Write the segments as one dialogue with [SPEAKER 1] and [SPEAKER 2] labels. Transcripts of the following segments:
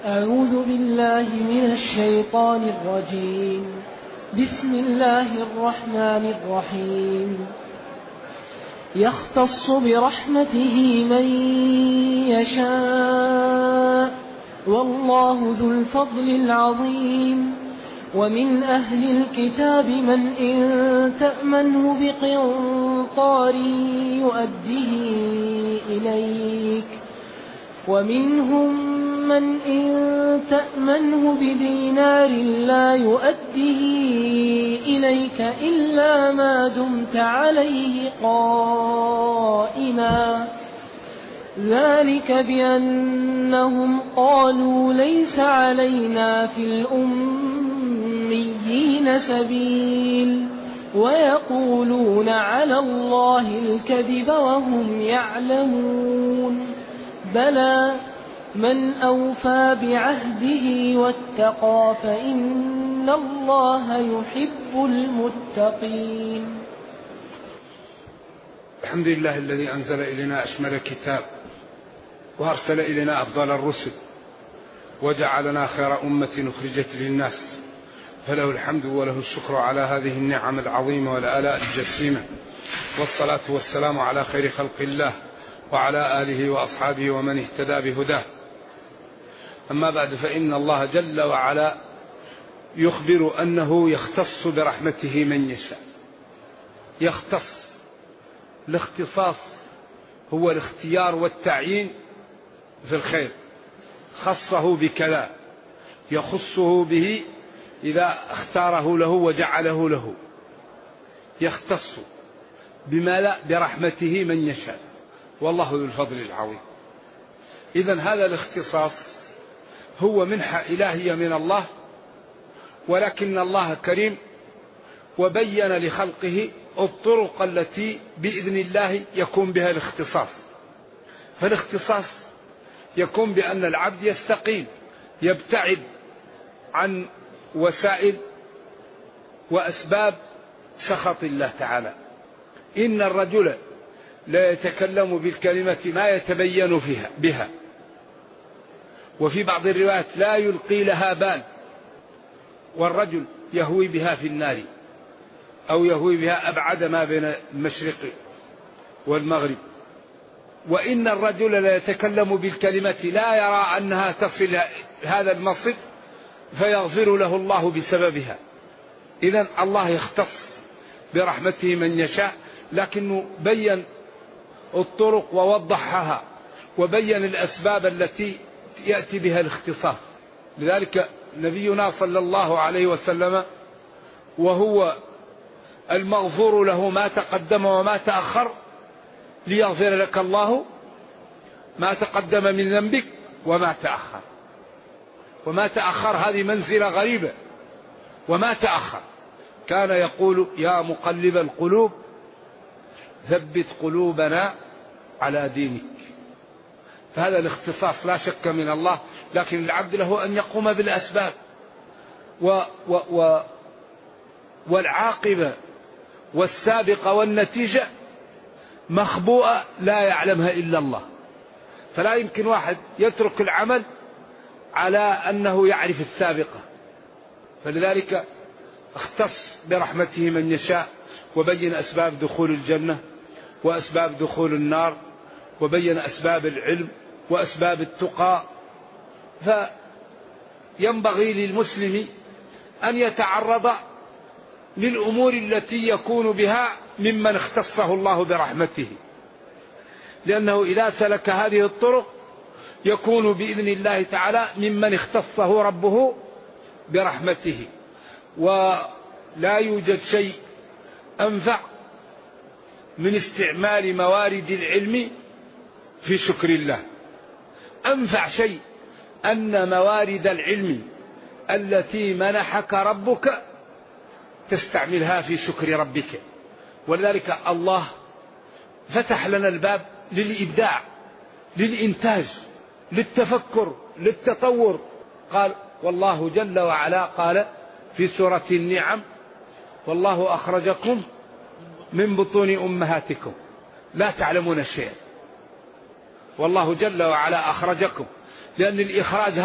[SPEAKER 1] أعوذ بالله من الشيطان الرجيم. بسم الله الرحمن الرحيم. يختص برحمته من يشاء والله ذو الفضل العظيم. ومن أهل الكتاب من إن تأمنه بقنطار يؤديه إليك، ومنهم من إن تأمنه بدينار لا يؤديه إليك إلا ما دمت عليه قائما، ذلك بأنهم قالوا ليس علينا في الأميين سبيل ويقولون على الله الكذب وهم يعلمون. بلى من أوفى بعهده واتقى فإن الله يحب المتقين.
[SPEAKER 2] الحمد لله الذي أنزل إلينا أشمل الكتاب وأرسل إلينا أفضل الرسل وجعلنا خير أمة أخرجت للناس، فله الحمد وله الشكر على هذه النعم العظيمة والآلاء الجسيمة، والصلاة والسلام على خير خلق الله وعلى آله وأصحابه ومن اهتدى بهداه. أما بعد، فإن الله جل وعلا يخبر أنه يختص برحمته من يشاء. يختص، الاختصاص هو الاختيار والتعيين في الخير، خصه بكذا يخصه به إذا اختاره له وجعله له. يختص بما لا برحمته من يشاء والله ذو الفضل العظيم. إذن هذا الاختصاص هو منحة إلهية من الله، ولكن الله كريم وبين لخلقه الطرق التي بإذن الله يكون بها الاختصاص. فالاختصاص يكون بأن العبد يستقيم، يبتعد عن وسائل وأسباب سخط الله تعالى. إن الرجل لا يتكلم بالكلمة ما يتبين بها، وفي بعض الروايات لا يلقي لها بال، والرجل يهوي بها في النار أو يهوي بها أبعد ما بين المشرق والمغرب. وإن الرجل لا يتكلم بالكلمة لا يرى أنها تصل هذا المصير فيغفر له الله بسببها. إذن الله يختص برحمته من يشاء، لكنه بين الطرق ووضحها وبين الأسباب التي يأتي بها الاختصاص. لذلك نبينا صلى الله عليه وسلم وهو المغفور له ما تقدم وما تأخر ليغفر لك الله ما تقدم من ذنبك وما تأخر. وما تأخر هذه منزلة غريبة. وما تأخر كان يقول يا مقلب القلوب ثبت قلوبنا على دينك. فهذا الاختصاص لا شك من الله، لكن العبد له أن يقوم بالأسباب والعاقبة والسابقة والنتيجة مخبوءة لا يعلمها إلا الله. فلا يمكن واحد يترك العمل على أنه يعرف السابقة. فلذلك اختص برحمته من يشاء وبين أسباب دخول الجنة وأسباب دخول النار، وبين أسباب العلم وأسباب التقى. فينبغي للمسلم أن يتعرض للأمور التي يكون بها ممن اختصه الله برحمته، لأنه إذا سلك هذه الطرق يكون بإذن الله تعالى ممن اختصه ربه برحمته. ولا يوجد شيء أنفع من استعمال موارد العلم في شكر الله. أنفع شيء أن موارد العلم التي منحك ربك تستعملها في شكر ربك. ولذلك الله فتح لنا الباب للإبداع، للإنتاج، للتفكر، للتطور. قال والله جل وعلا قال في سورة النعم والله أخرجكم من بطون أمهاتكم لا تعلمون شيئا. والله جل وعلا أخرجكم، لأن الإخراج هذا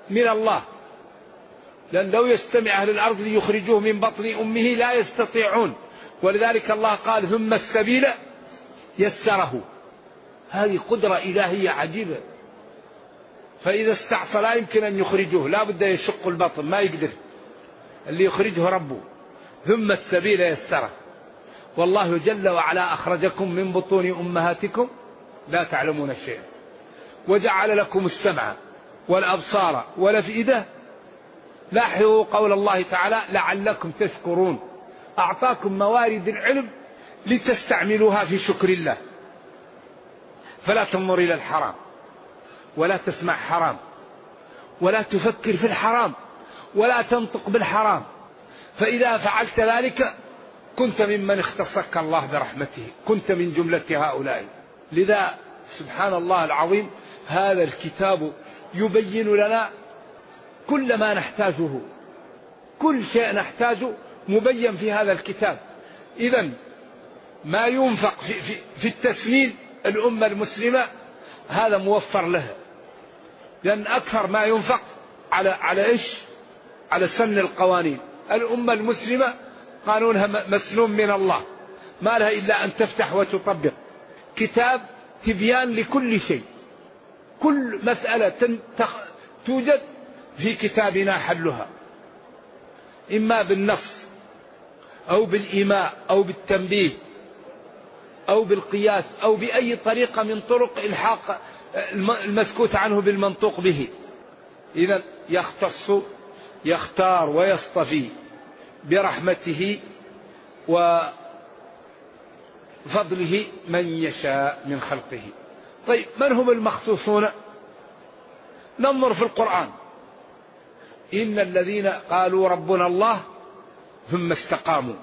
[SPEAKER 2] من الله، لأن لو يستمع أهل الأرض ليخرجوه من بطن أمه لا يستطيعون، ولذلك الله قال ثم السبيل يسره. هذه قدرة إلهية عجيبة. فإذا استعصى لا يمكن أن يخرجوه، لا بد يشق البطن، ما يقدر، اللي يخرجه ربه. ثم السبيل يسره. والله جل وعلا أخرجكم من بطون أمهاتكم لا تعلمون شيئا، وجعل لكم السمع والأبصار والأفئدة. لاحظوا قول الله تعالى لعلكم تشكرون. أعطاكم موارد العلم لتستعملوها في شكر الله. فلا تنظر إلى الحرام، ولا تسمع حرام، ولا تفكر في الحرام، ولا تنطق بالحرام. فإذا فعلت ذلك كنت ممن اختصك الله برحمته، كنت من جملة هؤلاء. لذا سبحان الله العظيم هذا الكتاب يبين لنا كل ما نحتاجه، كل شيء نحتاجه مبين في هذا الكتاب. إذن ما ينفق في التسمين الأمة المسلمة هذا موفر لها، لأن أكثر ما ينفق على إيش؟ على سن القوانين. الأمة المسلمة قانونها مسنون من الله، ما لها إلا أن تفتح وتطبق. كتاب تبيان لكل شيء، كل مسألة توجد في كتابنا حلها، إما بالنص أو بالإيماء أو بالتنبيه أو بالقياس أو بأي طريقة من طرق إلحاق المسكوت عنه بالمنطوق به. إذن يختص، يختار ويصطفي برحمته وفضله من يشاء من خلقه. طيب من هم المخصوصون؟ ننظر في القرآن. إن الذين قالوا ربنا الله ثم استقاموا،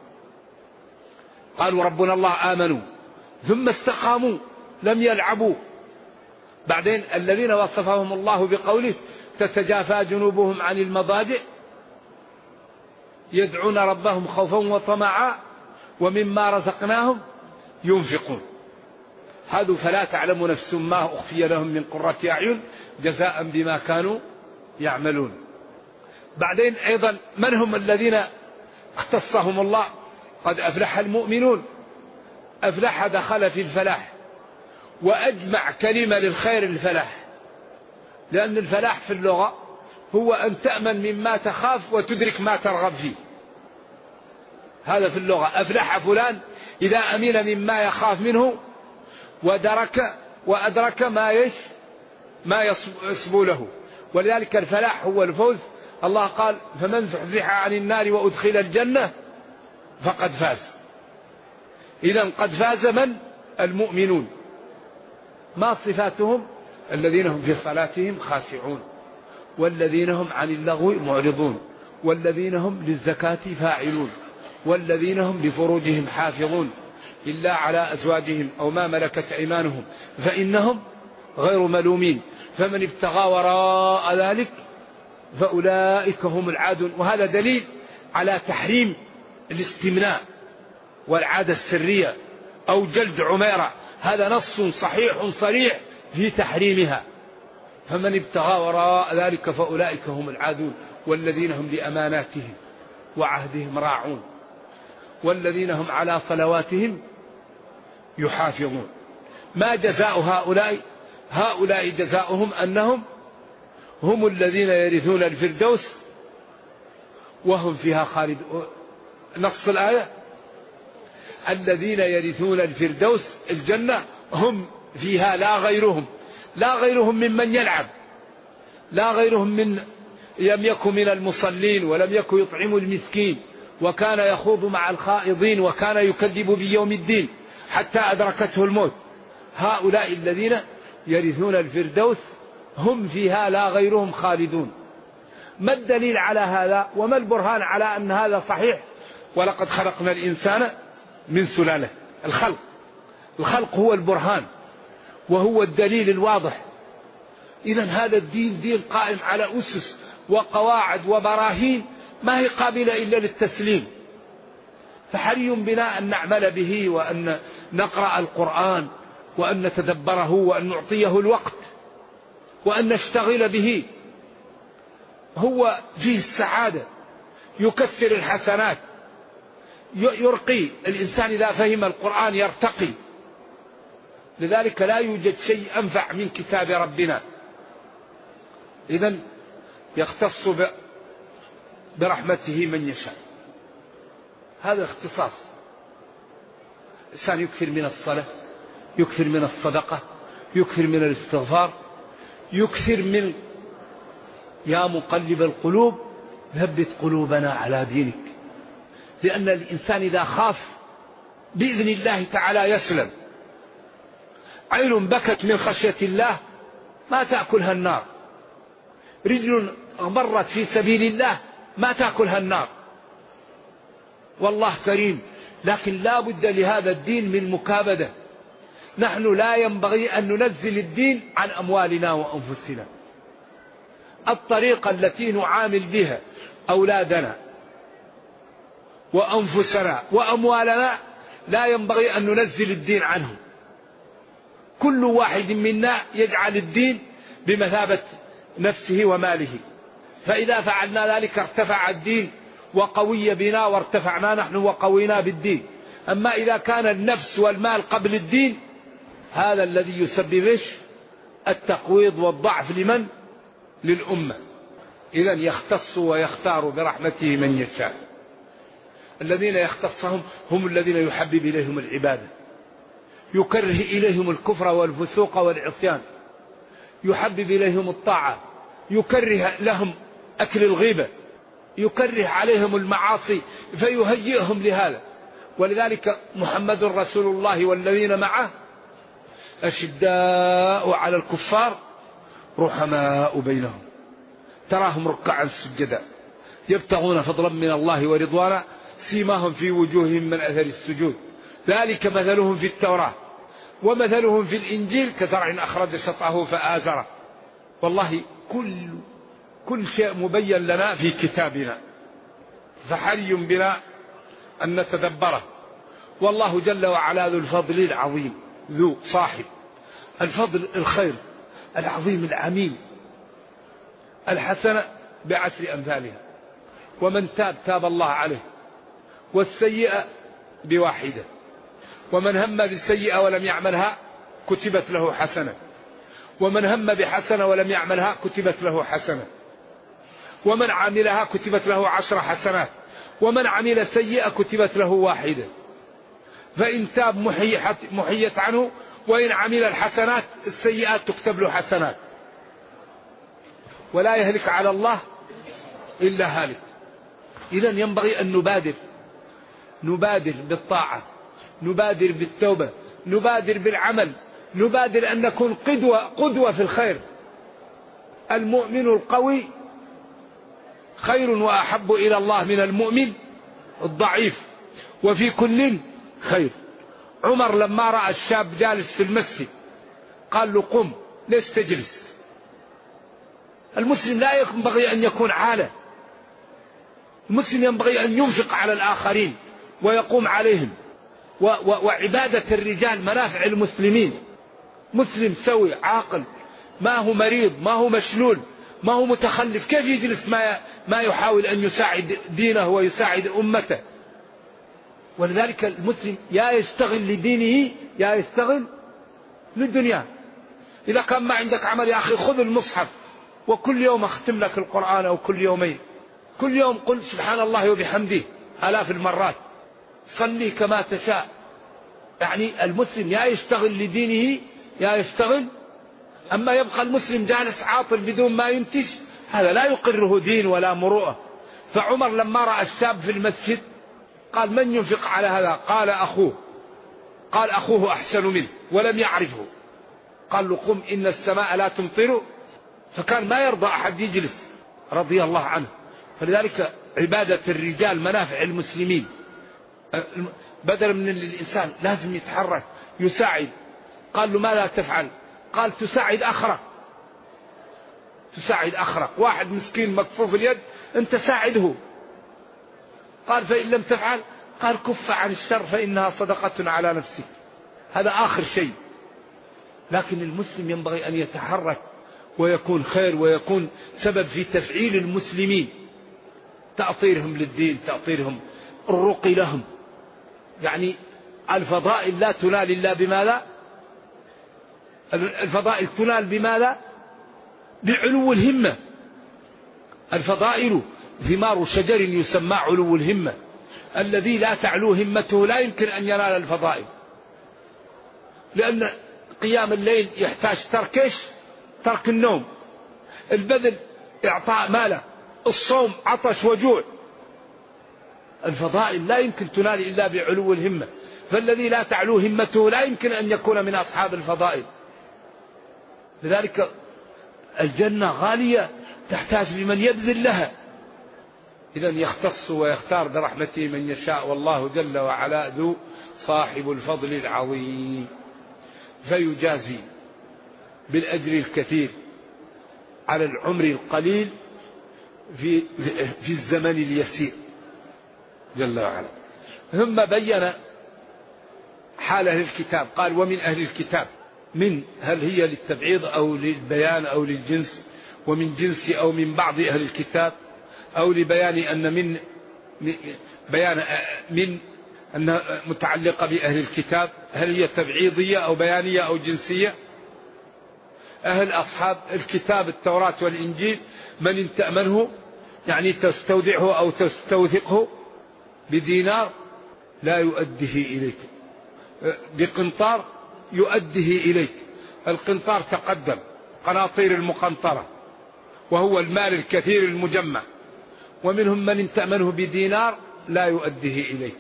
[SPEAKER 2] قالوا ربنا الله آمنوا ثم استقاموا لم يلعبوا. بعدين الذين وصفهم الله بقوله تتجافى جنوبهم عن المضاجع يدعون ربهم خوفا وطمعا ومما رزقناهم ينفقون. هذا فلا تعلم نفس ما أخفي لهم من قرة أعين جزاء بما كانوا يعملون. بعدين أيضا من هم الذين اختصهم الله؟ قد أفلح المؤمنون. أفلح دخل في الفلاح، وأجمع كلمة للخير الفلاح، لأن الفلاح في اللغة هو أن تأمن مما تخاف وتدرك ما ترغب فيه. هذا في اللغة. أفلح فلان إذا أمن مما يخاف منه وأدرك ما يصبو له. ولذلك الفلاح هو الفوز. الله قال فمن زحزح عن النار وأدخل الجنة فقد فاز. إذن قد فاز من؟ المؤمنون. ما صفاتهم؟ الذين هم في صلاتهم خاشعون، والذين هم عن اللغو معرضون، والذين هم للزكاة فاعلون، والذين هم لفروجهم حافظون إلا على أزواجهم أو ما ملكت أيمانهم فإنهم غير ملومين، فمن ابتغى وراء ذلك فأولئك هم العادون. وهذا دليل على تحريم الاستمناء والعادة السرية أو جلد عميرة. هذا نص صحيح صريح في تحريمها. فمن ابتغى وراء ذلك فأولئك هم العادون، والذين هم لأماناتهم وعهدهم راعون، والذين هم على صلواتهم يحافظون. ما جزاء هؤلاء؟ هؤلاء جزاؤهم أنهم هم الذين يرثون الفردوس وهم فيها خالدون. نص الآية الذين يرثون الفردوس الجنة هم فيها لا غيرهم، لا غيرهم ممن يلعب، لا غيرهم من لم يكن من المصلين ولم يكن يطعم المسكين وكان يخوض مع الخائضين وكان يكذب بيوم الدين حتى أدركته الموت. هؤلاء الذين يرثون الفردوس هم فيها لا غيرهم خالدون. ما الدليل على هذا وما البرهان على أن هذا صحيح؟ ولقد خلقنا الإنسان من سلالة. الخلق هو البرهان وهو الدليل الواضح. إذن هذا الدين دين قائم على أسس وقواعد وبراهين ما هي قابلة إلا للتسليم. فحري بنا أن نعمل به وأن نقرأ القرآن وأن نتدبره وأن نعطيه الوقت وأن نشتغل به. هو فيه السعادة، يكثر الحسنات، يرقي الإنسان إذا فهم القرآن يرتقي. لذلك لا يوجد شيء أنفع من كتاب ربنا. إذن يختص برحمته من يشاء، هذا اختصاص. الإنسان يكثر من الصلاة، يكثر من الصدقة، يكثر من الاستغفار، يكثر من يا مقلب القلوب ثبت قلوبنا على دينك. لأن الإنسان إذا خاف بإذن الله تعالى يسلم. عين بكت من خشية الله ما تأكلها النار، رجل مرت في سبيل الله ما تأكلها النار. والله كريم، لكن لا بد لهذا الدين من مكابدة. نحن لا ينبغي أن ننزل الدين عن أموالنا وأنفسنا. الطريقة التي نعامل بها أولادنا وأنفسنا وأموالنا لا ينبغي أن ننزل الدين عنه. كل واحد منا يجعل الدين بمثابة نفسه وماله، فإذا فعلنا ذلك ارتفع الدين وقوي بنا وارتفعنا نحن وقوينا بالدين. أما إذا كان النفس والمال قبل الدين هذا الذي يسبب التقويض والضعف لمن؟ للأمة. إذن يختص ويختار برحمته من يشاء. الذين يختصهم هم الذين يحبب إليهم العبادة، يكره إليهم الكفر والفسوق والعصيان، يحبب إليهم الطاعة، يكره لهم أكل الغيبة، يكره عليهم المعاصي فيهيئهم لهذا. ولذلك محمد رسول الله والذين معه أشداء على الكفار رحماء بينهم، تراهم ركعا سجدا يبتغون فضلا من الله ورضوانا سيماهم في وجوههم من أثر السجود، ذلك مثلهم في التوراة ومثلهم في الإنجيل كزرع أخرج شطأه فآزره. والله كل شيء مبين لنا في كتابنا، فحري بنا أن نتدبره. والله جل وعلا ذو الفضل العظيم، ذو صاحب الفضل الخير العظيم العميم. الحسنة بعشر أمثالها، ومن تاب الله عليه، والسيئة بواحدة، ومن هم بالسيئة ولم يعملها كتبت له حسنة، ومن هم بحسنة ولم يعملها كتبت له حسنة، ومن عملها كتبت له 10 حسنات، ومن عمل سيئة كتبت له واحدة. فإن تاب محيت عنه، وإن عمل الحسنات السيئات تكتب له حسنات. ولا يهلك على الله إلا هالك. إذن ينبغي أن نبادر بالطاعة، نبادر بالتوبة، نبادر بالعمل، نبادر أن نكون قدوة في الخير. المؤمن القوي خير وأحب إلى الله من المؤمن الضعيف، وفي كل خير. عمر لما رأى الشاب جالس في المسجد قال له قم، ليش تجلس؟ المسلم لا ينبغي أن يكون عالة، المسلم ينبغي أن ينفق على الآخرين ويقوم عليهم. وعبادة الرجال منافع المسلمين. مسلم سوي عاقل، ما هو مريض، ما هو مشلول، ما هو متخلف، كيف يجلس ما يحاول أن يساعد دينه ويساعد أمته؟ ولذلك المسلم يا يشتغل لدينه يا يشتغل للدنيا. إذا كان ما عندك عمل يا أخي خذ المصحف وكل يوم أختم لك القرآن، أو كل يومين، كل يوم قل سبحان الله وبحمده 1000 المرات، صلي كما تشاء. يعني المسلم يا يشتغل لدينه يا يشتغل. أما يبقى المسلم جالس عاطل بدون ما ينتج، هذا لا يقره دين ولا مروءة. فعمر لما رأى الشاب في المسجد قال من ينفق على هذا؟ قال أخوه. قال أخوه أحسن منه ولم يعرفه. قال له قم إن السماء لا تمطر. فكان ما يرضى أحد يجلس رضي الله عنه. فلذلك عبادة الرجال منافع المسلمين. بدل من الإنسان لازم يتحرك يساعد. قال له ماذا تفعل؟ قال تساعد أخرك، تساعد أخرك، واحد مسكين مكفوف اليد أنت ساعده. قال فإن لم تفعل؟ قال كف عن الشر فإنها صدقة على نفسك. هذا آخر شيء. لكن المسلم ينبغي أن يتحرك ويكون خير ويكون سبب في تفعيل المسلمين، تأطيرهم للدين، تأطيرهم الرقي لهم. يعني الفضائل لا تنال إلا بماذا؟ الفضائل تنال بماذا؟ بعلو الهمة. الفضائل ثمار شجر يسمى علو الهمة، الذي لا تعلو همته لا يمكن أن ينال الفضائل، لأن قيام الليل يحتاج ترك النوم، البذل إعطاء ماله، الصوم عطش وجوع. الفضائل لا يمكن تنال إلا بعلو الهمة، فالذي لا تعلو همته لا يمكن أن يكون من أصحاب الفضائل. لذلك الجنة غالية تحتاج لمن يبذل لها. إذا يختص ويختار برحمته من يشاء، والله جل وعلا ذو صاحب الفضل العظيم، فيجازي بالأجر الكثير على العمر القليل في الزمن اليسير جل وعلا. ثم بين حال أهل الكتاب، قال ومن أهل الكتاب، من هل هي للتبعيض أو للبيان أو للجنس، ومن جنس أو من بعض أهل الكتاب، أو لبيان أن من أن متعلقة بأهل الكتاب، هل هي تبعيضية أو بيانية أو جنسية. أهل أصحاب الكتاب التوراة والإنجيل من إن تأمنه، يعني تستودعه أو تستوثقه بدينار لا يؤديه إليك، بقنطار يؤديه إليك. القنطار تقدم، قناطير المقنطرة، وهو المال الكثير المجمع. ومنهم من إن تأمنه بدينار لا يؤديه إليك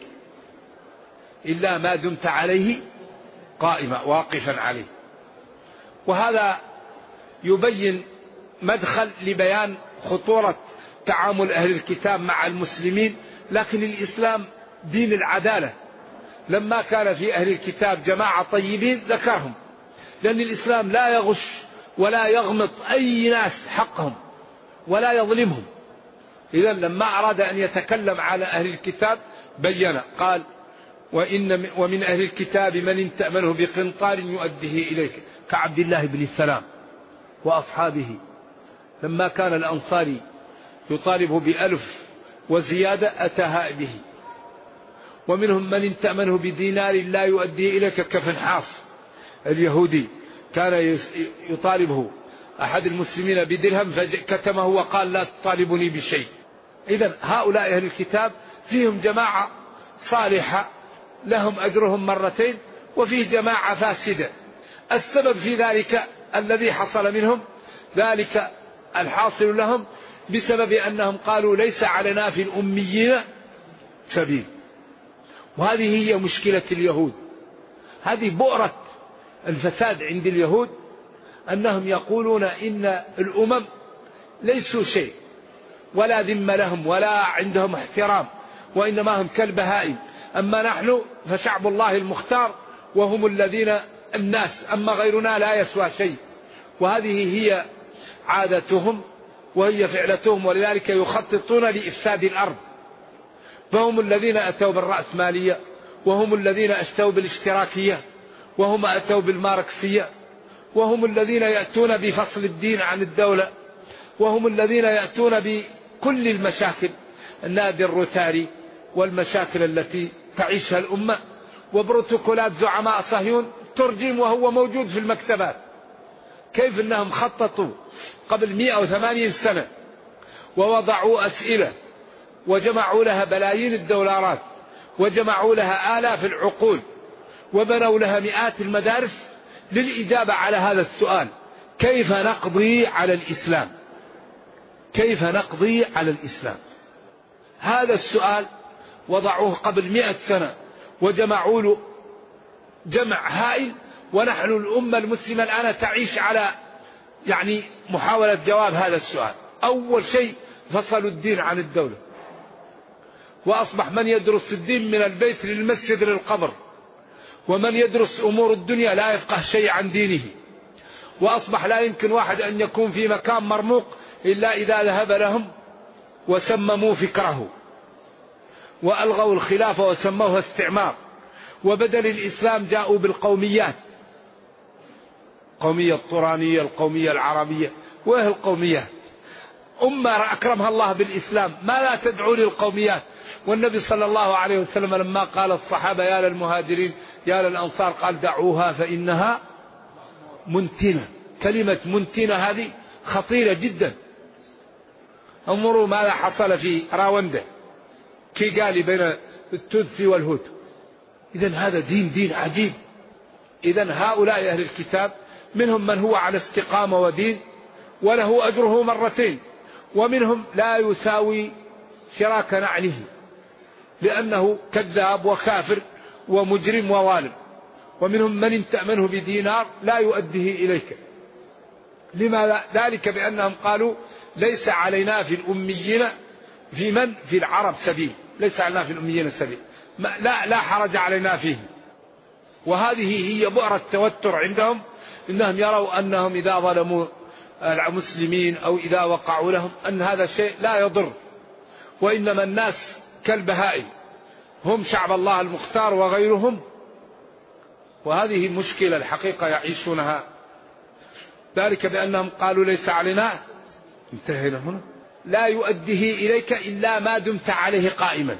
[SPEAKER 2] إلا ما دمت عليه قائما واقفا عليه. وهذا يبين مدخل لبيان خطورة تعامل أهل الكتاب مع المسلمين. لكن الإسلام دين العدالة، لما كان في أهل الكتاب جماعة طيبين ذكرهم، لأن الإسلام لا يغش ولا يغمط أي ناس حقهم ولا يظلمهم. إذن لما أراد أن يتكلم على أهل الكتاب بين، قال ومن أهل الكتاب من إن تأمنه بقنطار يؤديه إليك، كعبد الله بن السلام وأصحابه، لما كان الأنصاري يطالبه ب1000 وزيادة أتاها به. ومنهم من إن تأمنه بدينار لا يؤديه إليك، كفنحاص اليهودي كان يطالبه أحد المسلمين بدرهم فكتمه وقال لا تطالبني بشيء. إذن هؤلاء أهل الكتاب فيهم جماعة صالحة لهم أجرهم مرتين، وفيه جماعة فاسدة. السبب في ذلك الذي حصل منهم، ذلك الحاصل لهم بسبب أنهم قالوا ليس علينا في الأميين سبيل. وهذه هي مشكلة اليهود، هذه بؤرة الفساد عند اليهود، أنهم يقولون إن الأمم ليسوا شيء ولا ذمة لهم ولا عندهم احترام، وإنما هم كالبهائم. أما نحن فشعب الله المختار وهم الذين الناس، أما غيرنا لا يسوى شيء. وهذه هي عادتهم وهي فعلتهم، ولذلك يخططون لإفساد الأرض. فهم الذين أتوا بالرأسمالية، وهم الذين أتوا بالاشتراكية، وهم أتوا بالماركسية، وهم الذين يأتون بفصل الدين عن الدولة، وهم الذين يأتون بكل المشاكل، النادي الروتاري والمشاكل التي تعيشها الأمة، وبروتوكولات زعماء صهيون ترجم وهو موجود في المكتبات. كيف أنهم خططوا قبل 180 سنة ووضعوا أسئلة وجمعوا لها بلايين الدولارات وجمعوا لها آلاف العقول وبنوا لها مئات المدارس للإجابة على هذا السؤال: كيف نقضي على الإسلام؟ كيف نقضي على الإسلام؟ هذا السؤال وضعوه قبل 100 سنة وجمعوا له جمع هائل. ونحن الأمة المسلمة الآن تعيش على محاولة جواب هذا السؤال. أول شيء فصلوا الدين عن الدولة، وأصبح من يدرس الدين من البيت للمسجد للقبر، ومن يدرس أمور الدنيا لا يفقه شيء عن دينه. وأصبح لا يمكن واحد أن يكون في مكان مرموق إلا إذا ذهب لهم وسمموا فكره وألغوا الخلافة وسموها استعمار. وبدل الإسلام جاءوا بالقوميات، القومية الطورانية، القومية العربية، وإيه القوميات؟ أمة أكرمها الله بالإسلام، ما لا تدعو للقوميات. والنبي صلى الله عليه وسلم لما قال الصحابة يا للمهاجرين يا للأنصار قال دعوها فإنها منتنة. كلمة منتنة هذه خطيرة جدا. انظروا ماذا حصل في راوندا، كيغالي بين التوتسي والهوتو. إذن هذا دين عجيب. إذن هؤلاء أهل الكتاب منهم من هو على استقامة ودين وله أجره مرتين، ومنهم لا يساوي شراك نعله لأنه كذاب وكافر ومجرم وظالم، ومنهم من إن تأمنه بدينار لا يؤديه إليك. لما ذلك؟ بأنهم قالوا ليس علينا في الأميين في العرب سبيل، ليس علينا في الأميين سبيل، لا حرج علينا فيه. وهذه هي بؤرة التوتر عندهم، إنهم يروا أنهم إذا ظلموا المسلمين أو إذا وقعوا لهم أن هذا شيء لا يضر، وإنما الناس كالبهائم، هم شعب الله المختار وغيرهم. وهذه مشكلة الحقيقة يعيشونها، ذلك بأنهم قالوا ليس علينا، انتهينا هنا، لا يؤديه إليك إلا ما دمت عليه قائما،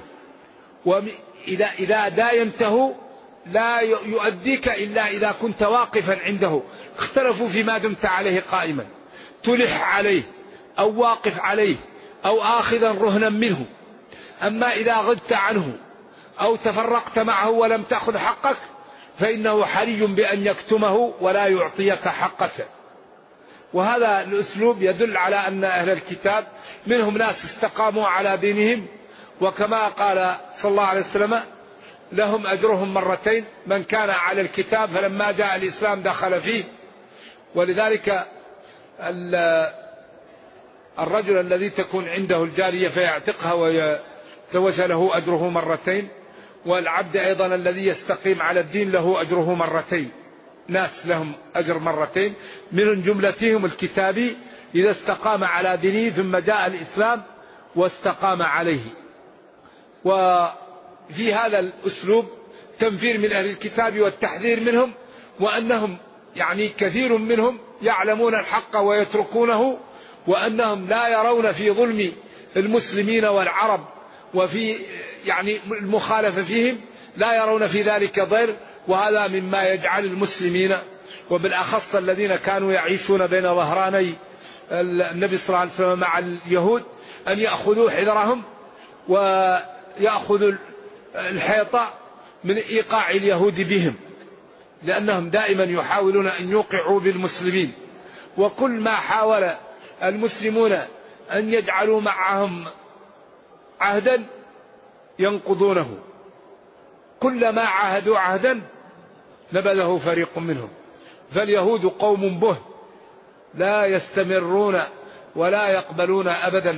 [SPEAKER 2] وإذا داينته لا يؤديك إلا إذا كنت واقفا عنده. اختلفوا فيما دمت عليه قائما، تلح عليه أو واقف عليه أو آخذا رهنا منه. أما إذا غبت عنه أو تفرقت معه ولم تأخذ حقك فإنه حري بأن يكتمه ولا يعطيك حقك. وهذا الأسلوب يدل على أن أهل الكتاب منهم ناس استقاموا على دينهم، وكما قال صلى الله عليه وسلم لهم أجرهم مرتين، من كان على الكتاب فلما جاء الإسلام دخل فيه. ولذلك الرجل الذي تكون عنده الجارية فيعتقها ويتزوج له أجره مرتين، والعبد أيضا الذي يستقيم على الدين له أجره مرتين. ناس لهم أجر مرتين، من جملتهم الكتابي إذا استقام على دينه ثم جاء الإسلام واستقام عليه. وفي هذا الأسلوب تنفير من أهل الكتاب والتحذير منهم، وأنهم يعني كثير منهم يعلمون الحق ويتركونه، وأنهم لا يرون في ظلم المسلمين والعرب وفي يعني المخالفة فيهم لا يرون في ذلك ضير. وهذا مما يجعل المسلمين وبالأخص الذين كانوا يعيشون بين ظهراني النبي صلى الله عليه وسلم مع اليهود أن يأخذوا حذرهم ويأخذوا الحيطة من إيقاع اليهود بهم، لأنهم دائما يحاولون أن يوقعوا بالمسلمين. وكل ما حاول المسلمون أن يجعلوا معهم عهدا ينقضونه، كلما عاهدوا عهدا نبذه فريق منهم. فاليهود قوم به لا يستمرون ولا يقبلون أبدا.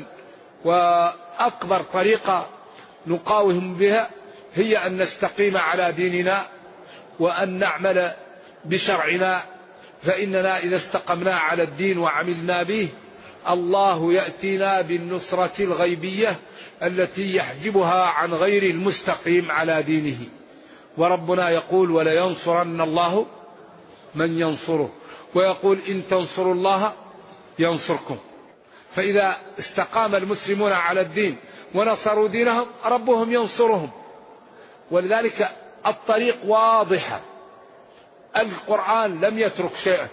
[SPEAKER 2] وأكبر طريقة نقاوم بها هي أن نستقيم على ديننا وأن نعمل بشرعنا، فإننا إذا استقمنا على الدين وعملنا به الله يأتينا بالنصرة الغيبية التي يحجبها عن غير المستقيم على دينه. وربنا يقول ولينصرن الله من ينصره، ويقول إن تنصروا الله ينصركم. فإذا استقام المسلمون على الدين ونصروا دينهم ربهم ينصرهم. ولذلك الطريق واضحة، القرآن لم يترك شيئا،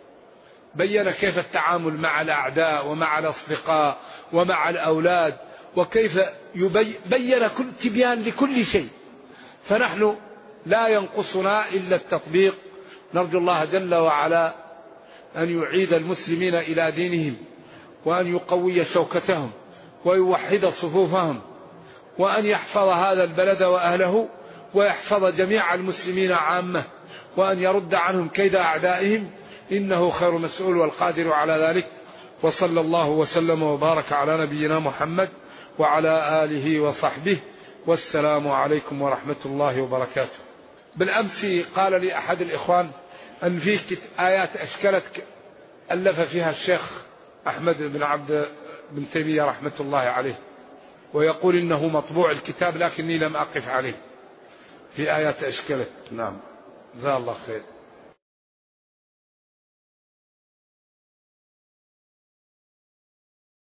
[SPEAKER 2] بين كيف التعامل مع الأعداء ومع الأصدقاء ومع الأولاد، وكيف بين كل تبيان لكل شيء. فنحن لا ينقصنا إلا التطبيق. نرجو الله جل وعلا أن يعيد المسلمين إلى دينهم، وأن يقوي شوكتهم ويوحد صفوفهم، وأن يحفظ هذا البلد وأهله، ويحفظ جميع المسلمين عامة، وأن يرد عنهم كيد أعدائهم، إنه خير مسؤول والقادر على ذلك. وصلى الله وسلم وبارك على نبينا محمد وعلى آله وصحبه، والسلام عليكم ورحمة الله وبركاته. بالأمس قال لي أحد الإخوان أن فيه آيات أشكلت ألف فيها الشيخ أحمد بن عبد بن تيمية رحمة الله عليه، ويقول إنه مطبوع الكتاب لكني لم أقف عليه، في آيات أشكلت. نعم، جزاه الله خير.